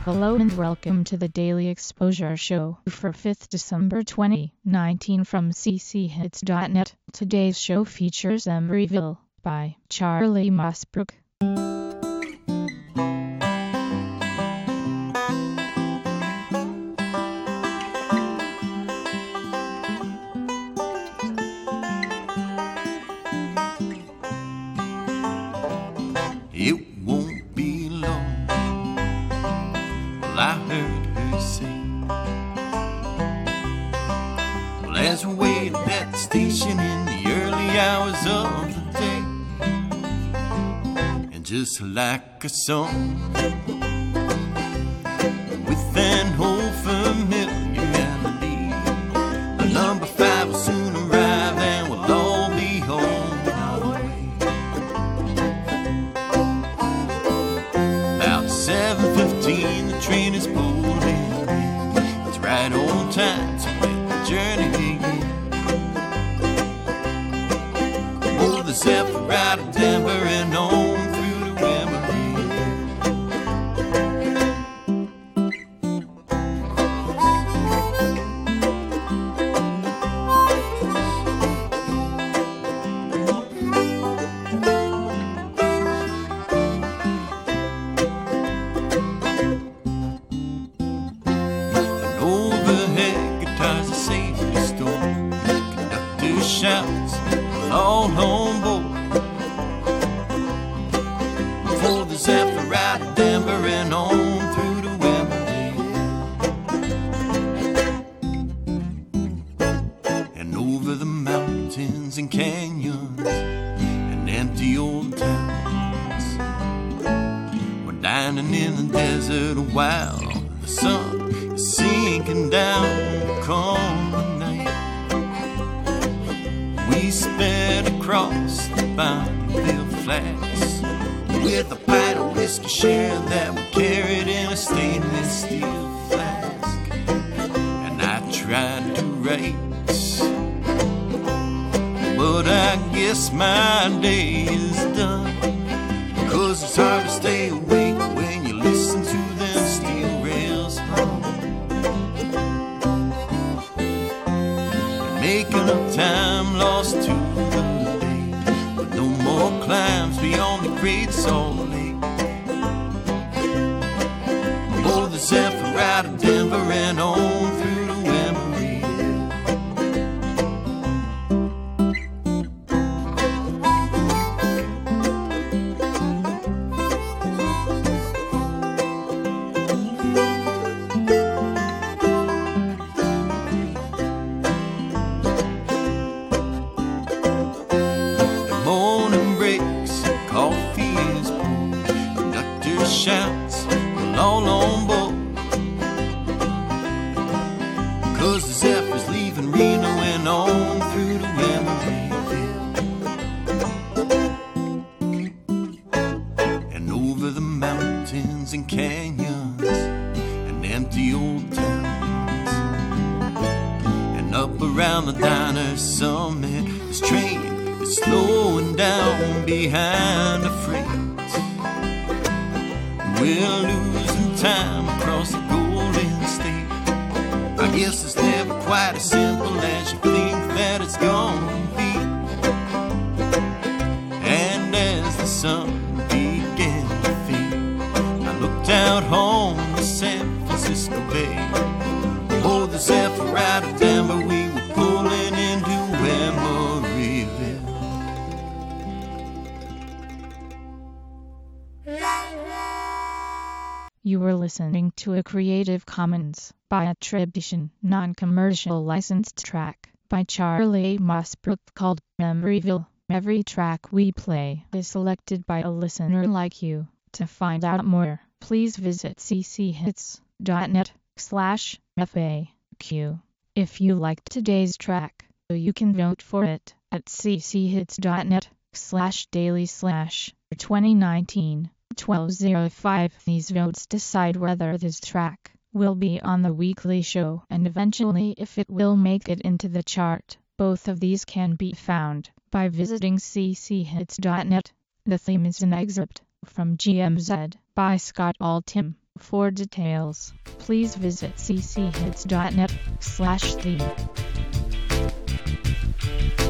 Hello and welcome to the Daily Exposure Show for 5th December 2019 from cchits.net. Today's show features Emeryville by Charlie Mossbrook. It won't be long, well, I heard her say, well, as we waited at the station in the early hours of the day, and just like a song, with an old familiar melody, the number 5 will soon arrive and we'll all be home. About 7:15, the train is pulling in. It's right on time to let the journey begin. Oh, the Zephyr out of Denver and on through to shouts, all on board for the Zephyr out of Denver and on through to Wembley, and over the mountains and canyons and empty old towns. We're dining in the desert while the sun is sinking down. Come the night, we sped across the Bonneville Flats with a pint of whiskey share that we carried in a stainless steel flask. And I tried to write, but I guess my day is done, 'cause it's hard to stay awake when you listen to them steel rails hum. Making up time lost to the day, but no more climbs beyond the Great Salt Lake. Oh, the Zephyr out of Denver and on through to Emeryville. Coffee is poured, conductor shouts, we're all on board, 'cause the Zephyr's leaving Reno and on through to Emeryville, and over the mountains and canyons and empty old towns, and up around the diner summit. This train is slowing down behind the freight. We're losing time across the Golden State. I guess it's never quite as simple as you think that it's gonna be. And as the sun began to fade, I looked out on the San Francisco Bay. Oh, the Zephyr out of Denver, we were pulling into Emeryville. You were listening to a Creative Commons by attribution, non-commercial licensed track by Charlie Mossbrook called Emeryville. Every track we play is selected by a listener like you. To find out more, please visit cchits.net/FAQ. If you liked today's track, you can vote for it at cchits.net/daily/2019. 1205. These votes decide whether this track will be on the weekly show and eventually if it will make it into the chart. Both of these can be found by visiting cchits.net. The theme is an excerpt from GMZ by Scott Altham. For details, please visit cchits.net/theme.